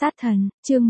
Sát thần, chương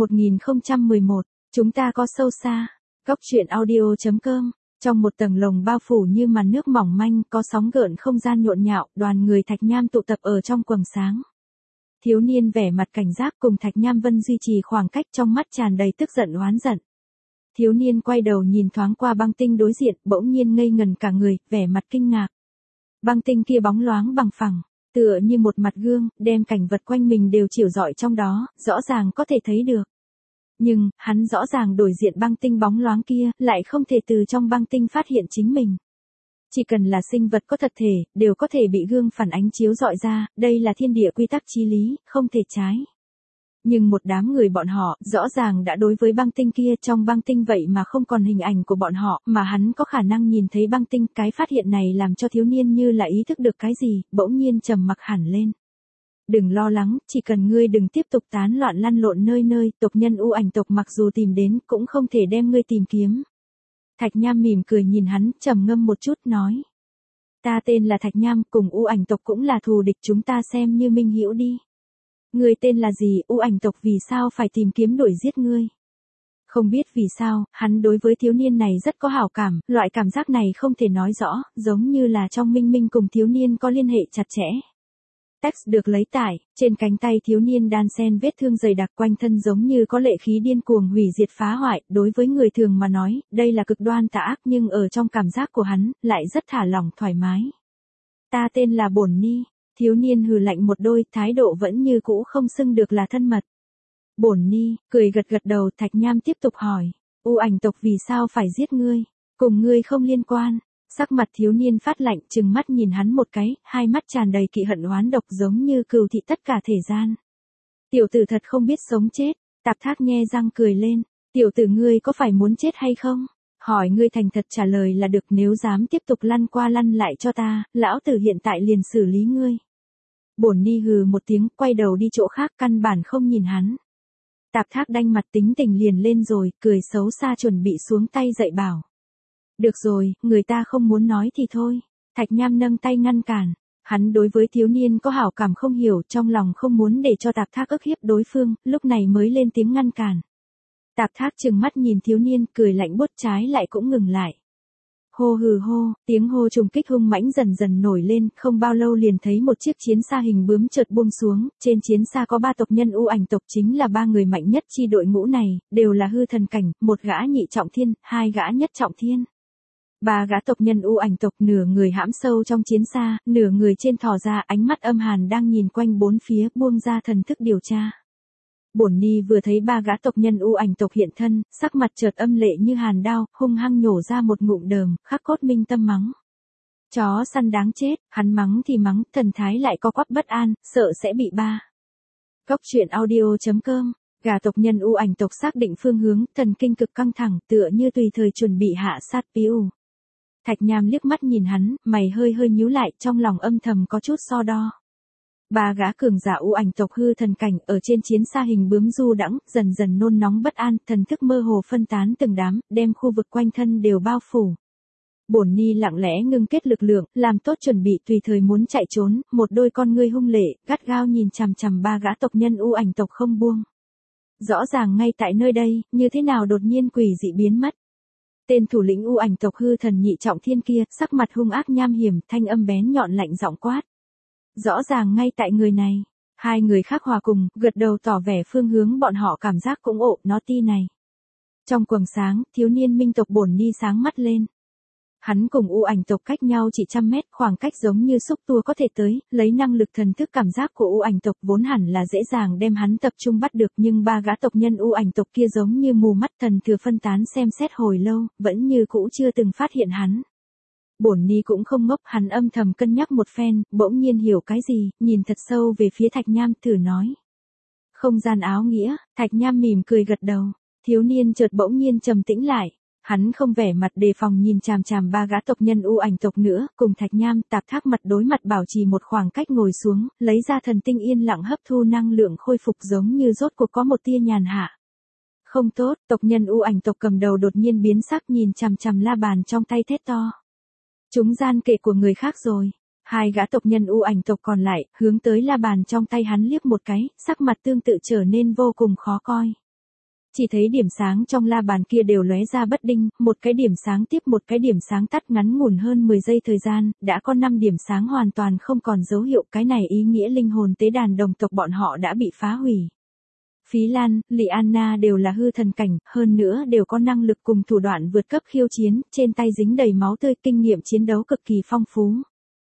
1011, chúng ta có sâu xa. Góc truyện audio.com. Trong một tầng lồng bao phủ như màn nước mỏng manh, có sóng gợn không gian nhộn nhạo, đoàn người Thạch Nham tụ tập ở trong quầng sáng. Thiếu niên vẻ mặt cảnh giác cùng Thạch Nham Vân duy trì khoảng cách, trong mắt tràn đầy tức giận oán giận. Thiếu niên quay đầu nhìn thoáng qua băng tinh đối diện, bỗng nhiên ngây ngần cả người, vẻ mặt kinh ngạc. Băng tinh kia bóng loáng bằng phẳng, tựa như một mặt gương, đem cảnh vật quanh mình đều chiếu rọi trong đó, rõ ràng có thể thấy được. Nhưng, hắn rõ ràng đối diện băng tinh bóng loáng kia, lại không thể từ trong băng tinh phát hiện chính mình. Chỉ cần là sinh vật có thật thể, đều có thể bị gương phản ánh chiếu rọi ra, đây là thiên địa quy tắc chí lý, không thể trái. Nhưng một đám người bọn họ, rõ ràng đã đối với băng tinh kia, trong băng tinh vậy mà không còn hình ảnh của bọn họ, mà hắn có khả năng nhìn thấy băng tinh. Cái phát hiện này làm cho thiếu niên như là ý thức được cái gì, bỗng nhiên trầm mặc hẳn lên. Đừng lo lắng, chỉ cần ngươi đừng tiếp tục tán loạn lăn lộn nơi nơi, tộc nhân U Ảnh tộc mặc dù tìm đến, cũng không thể đem ngươi tìm kiếm. Thạch Nham mỉm cười nhìn hắn, trầm ngâm một chút, nói. Ta tên là Thạch Nham, cùng U Ảnh tộc cũng là thù địch, chúng ta xem như minh hữu đi. Ngươi tên là gì, U Ảnh tộc vì sao phải tìm kiếm đuổi giết ngươi? Không biết vì sao, hắn đối với thiếu niên này rất có hảo cảm, loại cảm giác này không thể nói rõ, giống như là trong minh minh cùng thiếu niên có liên hệ chặt chẽ. Text được lấy tải, trên cánh tay thiếu niên đan xen vết thương dày đặc, quanh thân giống như có lệ khí điên cuồng hủy diệt phá hoại, đối với người thường mà nói, đây là cực đoan tà ác, nhưng ở trong cảm giác của hắn, lại rất thả lỏng thoải mái. Ta tên là Bổn Ni. Thiếu niên hừ lạnh một đôi, thái độ vẫn như cũ không xưng được là thân mật. Bổn Ni, cười gật gật đầu. Thạch Nham tiếp tục hỏi, U Ảnh tộc vì sao phải giết ngươi? Cùng ngươi không liên quan. Sắc mặt thiếu niên phát lạnh, trừng mắt nhìn hắn một cái, hai mắt tràn đầy kỵ hận oán độc giống như cừu thị tất cả thể gian. Tiểu tử thật không biết sống chết. Tạp Thác nhe răng cười lên, tiểu tử ngươi có phải muốn chết hay không? Hỏi ngươi thành thật trả lời là được, nếu dám tiếp tục lăn qua lăn lại cho ta, lão tử hiện tại liền xử lý ngươi. Bổn Ni hừ một tiếng, quay đầu đi chỗ khác, căn bản không nhìn hắn. Tạp Thác đanh mặt tính tình liền lên rồi, cười xấu xa chuẩn bị xuống tay dạy bảo. Được rồi, người ta không muốn nói thì thôi. Thạch Nham nâng tay ngăn cản. Hắn đối với thiếu niên có hảo cảm không hiểu, trong lòng không muốn để cho Tạp Thác ức hiếp đối phương, lúc này mới lên tiếng ngăn cản. Tạp Thác trừng mắt nhìn thiếu niên, cười lạnh buốt, trái lại cũng ngừng lại. Hô hừ hô, tiếng hô trùng kích hung mãnh dần dần nổi lên, không bao lâu liền thấy một chiếc chiến xa hình bướm chợt buông xuống, trên chiến xa có 3 tộc nhân U Ảnh tộc, chính là 3 người mạnh nhất chi đội ngũ này, đều là hư thần cảnh, 1 gã nhị trọng thiên, 2 gã nhất trọng thiên. 3 gã tộc nhân U Ảnh tộc, nửa người hãm sâu trong chiến xa, nửa người trên thò ra, ánh mắt âm hàn đang nhìn quanh bốn phía, buông ra thần thức điều tra. Bổn Ni vừa thấy 3 gã tộc nhân U Ảnh tộc hiện thân, sắc mặt chợt âm lệ như hàn đao, hung hăng nhổ ra một ngụm đờm, khắc cốt minh tâm mắng. Chó săn đáng chết, hắn mắng thì mắng, thần thái lại co quắp bất an, sợ sẽ bị ba. Góc truyện audio.com. Gà tộc nhân U Ảnh tộc xác định phương hướng, thần kinh cực căng thẳng, tựa như tùy thời chuẩn bị hạ sát Piu. Thạch Nham liếc mắt nhìn hắn, mày hơi hơi nhíu lại, trong lòng âm thầm có chút so đo. 3 gã cường giả U Ảnh tộc hư thần cảnh ở trên chiến xa hình bướm du đãng, dần dần nôn nóng bất an, thần thức mơ hồ phân tán từng đám, đem khu vực quanh thân đều bao phủ. Bổn Ni lặng lẽ ngưng kết lực lượng, làm tốt chuẩn bị tùy thời muốn chạy trốn, một đôi con ngươi hung lệ, gắt gao nhìn chằm chằm 3 gã tộc nhân U Ảnh tộc không buông. Rõ ràng ngay tại nơi đây, như thế nào đột nhiên quỷ dị biến mất. Tên thủ lĩnh U Ảnh tộc hư thần nhị trọng thiên kia, sắc mặt hung ác nham hiểm, thanh âm bén nhọn lạnh giọng quát. Rõ ràng ngay tại người này. 2 người khác hòa cùng, gật đầu tỏ vẻ phương hướng bọn họ cảm giác cũng ộ, nó ti này. Trong quầng sáng, thiếu niên minh tộc Bổn Ni sáng mắt lên. Hắn cùng U Ảnh tộc cách nhau chỉ 100 mét, khoảng cách giống như xúc tua có thể tới, lấy năng lực thần thức cảm giác của U Ảnh tộc vốn hẳn là dễ dàng đem hắn tập trung bắt được, nhưng 3 gã tộc nhân U Ảnh tộc kia giống như mù mắt, thần thừa phân tán xem xét hồi lâu, vẫn như cũ chưa từng phát hiện hắn. Bổn Ni cũng không ngốc, hắn âm thầm cân nhắc một phen, bỗng nhiên hiểu cái gì, nhìn thật sâu về phía Thạch Nham, thử nói. Không gian áo nghĩa. Thạch Nham mỉm cười gật đầu. Thiếu niên chợt bỗng nhiên trầm tĩnh lại. Hắn không vẻ mặt đề phòng nhìn chằm chằm 3 gã tộc nhân U Ảnh tộc nữa, cùng Thạch Nham, Tạp Thác mặt đối mặt bảo trì một khoảng cách ngồi xuống, lấy ra thần tinh yên lặng hấp thu năng lượng khôi phục, giống như rốt cuộc có một tia nhàn hạ. Không tốt, tộc nhân U Ảnh tộc cầm đầu đột nhiên biến sắc, nhìn chằm chằm la bàn trong tay thét to. Chúng gian kệ của người khác rồi. Hai gã tộc nhân u ảnh tộc còn lại, hướng tới la bàn trong tay hắn liếc một cái, sắc mặt tương tự trở nên vô cùng khó coi. Chỉ thấy điểm sáng trong la bàn kia đều lóe ra bất định, một cái điểm sáng tiếp một cái điểm sáng tắt ngắn ngủn hơn 10 giây thời gian, đã có 5 điểm sáng hoàn toàn không còn dấu hiệu, cái này ý nghĩa linh hồn tế đàn đồng tộc bọn họ đã bị phá hủy. Phí Lan, Liana đều là hư thần cảnh, hơn nữa đều có năng lực cùng thủ đoạn vượt cấp khiêu chiến, trên tay dính đầy máu tươi, kinh nghiệm chiến đấu cực kỳ phong phú.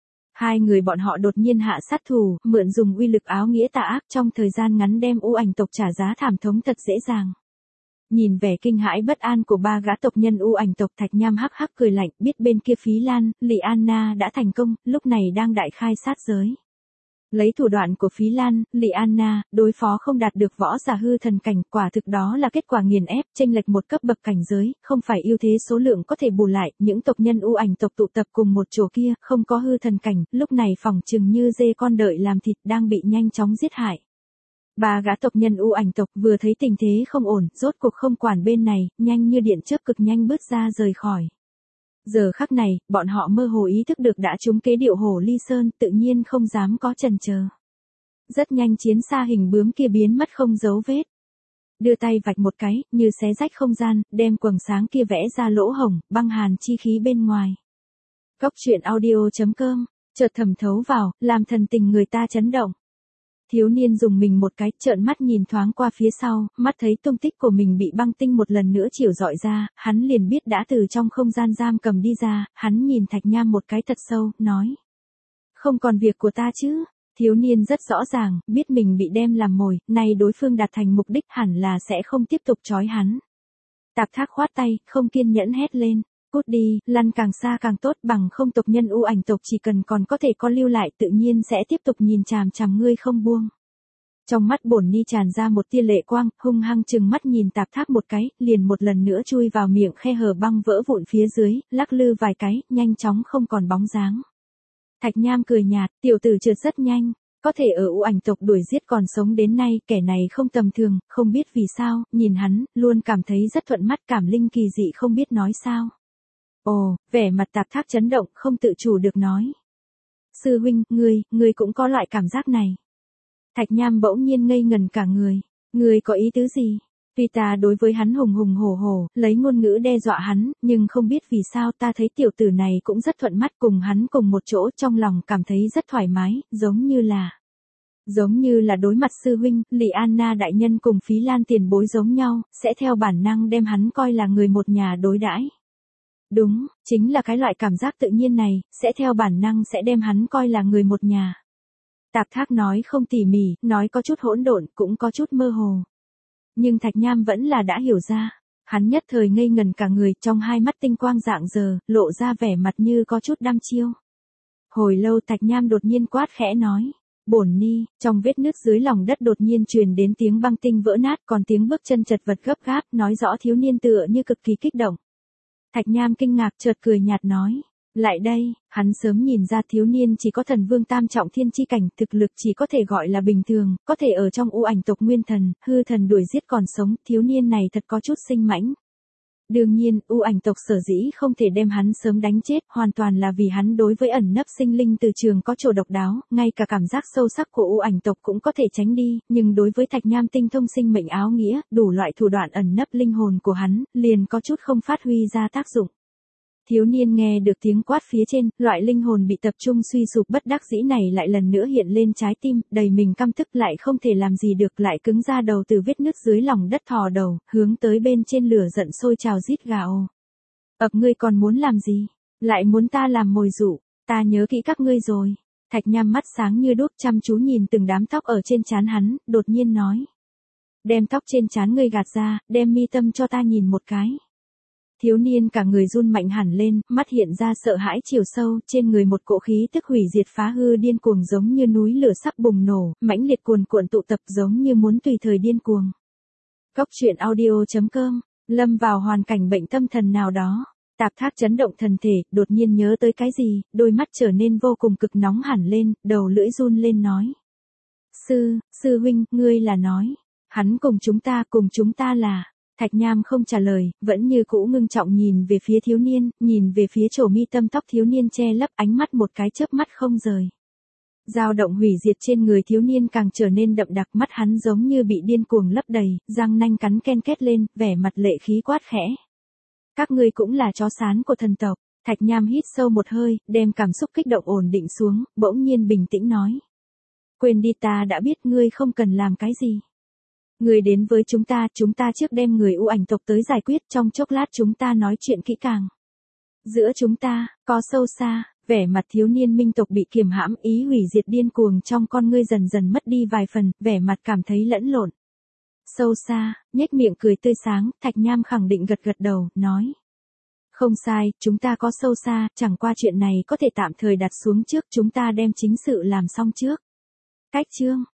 Hai người bọn họ đột nhiên hạ sát thủ, mượn dùng uy lực áo nghĩa tà ác trong thời gian ngắn đem u ảnh tộc trả giá thảm thống thật dễ dàng. Nhìn vẻ kinh hãi bất an của ba gã tộc nhân u ảnh tộc, Thạch Nham hắc hắc cười lạnh, biết bên kia Phí Lan, Liana đã thành công, lúc này đang đại khai sát giới. Lấy thủ đoạn của Phí Lan, Liana, đối phó không đạt được võ giả hư thần cảnh, quả thực đó là kết quả nghiền ép, chênh lệch một cấp bậc cảnh giới, không phải ưu thế số lượng có thể bù lại, những tộc nhân u ảnh tộc tụ tập cùng một chỗ kia, không có hư thần cảnh, lúc này phỏng chừng như dê con đợi làm thịt đang bị nhanh chóng giết hại. Ba gã tộc nhân u ảnh tộc vừa thấy tình thế không ổn, rốt cuộc không quản bên này, nhanh như điện chớp cực nhanh bước ra rời khỏi. Giờ khắc này, bọn họ mơ hồ ý thức được đã trúng kế điệu hổ ly sơn, tự nhiên không dám có chần chờ. Rất nhanh chiến xa hình bướm kia biến mất không dấu vết. Đưa tay vạch một cái, như xé rách không gian, đem quầng sáng kia vẽ ra lỗ hổng, băng hàn chi khí bên ngoài. Góc truyện audio.com, chợt thẩm thấu vào, làm thần tình người ta chấn động. Thiếu niên dùng mình một cái, trợn mắt nhìn thoáng qua phía sau, mắt thấy tung tích của mình bị băng tinh một lần nữa chiếu rọi ra, hắn liền biết đã từ trong không gian giam cầm đi ra, hắn nhìn Thạch Nham một cái thật sâu, nói. Không còn việc của ta chứ, thiếu niên rất rõ ràng, biết mình bị đem làm mồi, nay đối phương đạt thành mục đích hẳn là sẽ không tiếp tục trói hắn. Tạp Thác khoát tay, không kiên nhẫn hét lên. Cút đi, lăn càng xa càng tốt, bằng không tộc nhân u ảnh tộc chỉ cần còn có thể có lưu lại tự nhiên sẽ tiếp tục nhìn chằm chằm ngươi không buông. Trong mắt Bổn Ni tràn ra một tia lệ quang, hung hăng chừng mắt nhìn Tạp Thác một cái, liền một lần nữa chui vào miệng khe hở băng vỡ vụn phía dưới, lắc lư vài cái, nhanh chóng không còn bóng dáng. Thạch Nham cười nhạt, tiểu tử trượt rất nhanh, có thể ở u ảnh tộc đuổi giết còn sống đến nay, kẻ này không tầm thường, không biết vì sao, nhìn hắn, luôn cảm thấy rất thuận mắt, cảm linh kỳ dị không biết nói sao. Ồ, vẻ mặt Tạp Thác chấn động, không tự chủ được nói. Sư huynh, ngươi cũng có loại cảm giác này. Thạch Nham bỗng nhiên ngây ngần cả người. Ngươi có ý tứ gì? Tuy ta đối với hắn hùng hùng hổ hổ, lấy ngôn ngữ đe dọa hắn, nhưng không biết vì sao ta thấy tiểu tử này cũng rất thuận mắt, cùng hắn cùng một chỗ, trong lòng cảm thấy rất thoải mái, giống như là đối mặt sư huynh, Liana đại nhân cùng Phí Lan tiền bối giống nhau, sẽ theo bản năng đem hắn coi là người một nhà đối đãi. Đúng, chính là cái loại cảm giác tự nhiên này, sẽ theo bản năng sẽ đem hắn coi là người một nhà. Tạp Thác nói không tỉ mỉ, nói có chút hỗn độn, cũng có chút mơ hồ. Nhưng Thạch Nham vẫn là đã hiểu ra. Hắn nhất thời ngây ngần cả người, trong hai mắt tinh quang rạng rờ, lộ ra vẻ mặt như có chút đăm chiêu. Hồi lâu Thạch Nham đột nhiên quát khẽ nói. Bổn Ni, trong vết nứt dưới lòng đất đột nhiên truyền đến tiếng băng tinh vỡ nát, còn tiếng bước chân chật vật gấp gáp, nói rõ thiếu niên tựa như cực kỳ kích động. Thạch Nham kinh ngạc chợt cười nhạt nói. Lại đây, hắn sớm nhìn ra thiếu niên chỉ có thần vương tam trọng thiên chi cảnh, thực lực chỉ có thể gọi là bình thường, có thể ở trong u ảnh tộc nguyên thần, hư thần đuổi giết còn sống, thiếu niên này thật có chút sinh mãnh. Đương nhiên, u ảnh tộc sở dĩ không thể đem hắn sớm đánh chết, hoàn toàn là vì hắn đối với ẩn nấp sinh linh từ trường có chỗ độc đáo, ngay cả cảm giác sâu sắc của u ảnh tộc cũng có thể tránh đi, nhưng đối với Thạch Nham tinh thông sinh mệnh áo nghĩa, đủ loại thủ đoạn ẩn nấp linh hồn của hắn, liền có chút không phát huy ra tác dụng. Thiếu niên nghe được tiếng quát phía trên, loại linh hồn bị tập trung suy sụp bất đắc dĩ này lại lần nữa hiện lên trái tim, đầy mình căm tức lại không thể làm gì được, lại cứng ra đầu từ vết nứt dưới lòng đất thò đầu, hướng tới bên trên lửa giận sôi trào rít gào. Ngươi còn muốn làm gì? Lại muốn ta làm mồi dụ, ta nhớ kỹ các ngươi rồi. Thạch Nham mắt sáng như đuốc chăm chú nhìn từng đám tóc ở trên trán hắn, đột nhiên nói. Đem tóc trên trán ngươi gạt ra, đem mi tâm cho ta nhìn một cái. Thiếu niên cả người run mạnh hẳn lên, mắt hiện ra sợ hãi chiều sâu, trên người một cỗ khí tức hủy diệt phá hư điên cuồng giống như núi lửa sắp bùng nổ, mãnh liệt cuồn cuộn tụ tập giống như muốn tùy thời điên cuồng. Góc truyện audio.com, lâm vào hoàn cảnh bệnh tâm thần nào đó, Tạp Thác chấn động thần thể, đột nhiên nhớ tới cái gì, đôi mắt trở nên vô cùng cực nóng hẳn lên, đầu lưỡi run lên nói. Sư huynh, ngươi là nói, hắn cùng chúng ta là... Thạch Nham không trả lời, vẫn như cũ ngưng trọng nhìn về phía thiếu niên, nhìn về phía chổ mi tâm tóc thiếu niên che lấp, ánh mắt một cái chớp mắt không rời. Dao động hủy diệt trên người thiếu niên càng trở nên đậm đặc, mắt hắn giống như bị điên cuồng lấp đầy, răng nanh cắn ken két lên, vẻ mặt lệ khí quát khẽ. Các ngươi cũng là chó sán của thần tộc. Thạch Nham hít sâu một hơi, đem cảm xúc kích động ổn định xuống, bỗng nhiên bình tĩnh nói. Quên đi, ta đã biết, ngươi không cần làm cái gì. Ngươi đến với chúng ta trước đem người U Ảnh tộc tới giải quyết, trong chốc lát chúng ta nói chuyện kỹ càng. Giữa chúng ta, có sâu xa, vẻ mặt thiếu niên minh tộc bị kiềm hãm, ý hủy diệt điên cuồng trong con ngươi dần dần mất đi vài phần, vẻ mặt cảm thấy lẫn lộn. Sâu xa, nhếch miệng cười tươi sáng, Thạch Nham khẳng định gật đầu, nói. Không sai, chúng ta có sâu xa, chẳng qua chuyện này có thể tạm thời đặt xuống trước, chúng ta đem chính sự làm xong trước. Cách chương.